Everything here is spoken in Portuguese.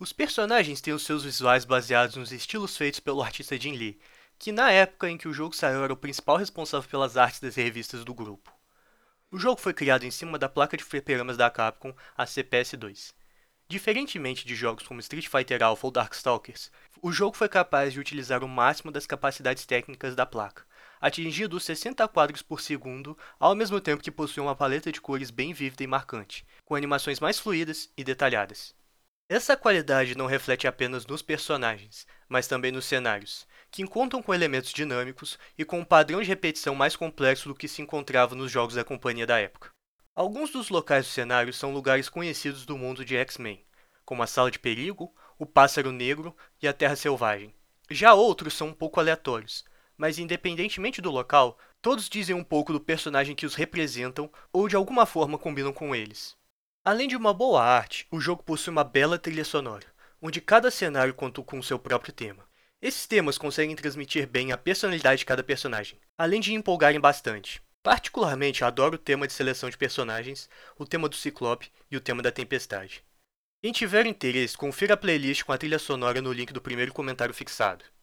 Os personagens têm os seus visuais baseados nos estilos feitos pelo artista Jim Lee, que na época em que o jogo saiu era o principal responsável pelas artes das revistas do grupo. O jogo foi criado em cima da placa de fliperamas da Capcom, a CPS-2. Diferentemente de jogos como Street Fighter Alpha ou Darkstalkers, o jogo foi capaz de utilizar o máximo das capacidades técnicas da placa, atingindo os 60 quadros por segundo, ao mesmo tempo que possui uma paleta de cores bem vívida e marcante, com animações mais fluídas e detalhadas. Essa qualidade não reflete apenas nos personagens, mas também nos cenários, que contam com elementos dinâmicos e com um padrão de repetição mais complexo do que se encontrava nos jogos da companhia da época. Alguns dos locais do cenário são lugares conhecidos do mundo de X-Men, como a Sala de Perigo, o Pássaro Negro e a Terra Selvagem. Já outros são um pouco aleatórios, mas independentemente do local, todos dizem um pouco do personagem que os representam ou de alguma forma combinam com eles. Além de uma boa arte, o jogo possui uma bela trilha sonora, onde cada cenário conta com seu próprio tema. Esses temas conseguem transmitir bem a personalidade de cada personagem, além de empolgarem bastante. Particularmente, adoro o tema de seleção de personagens, o tema do Ciclope e o tema da Tempestade. Quem tiver interesse, confira a playlist com a trilha sonora no link do primeiro comentário fixado.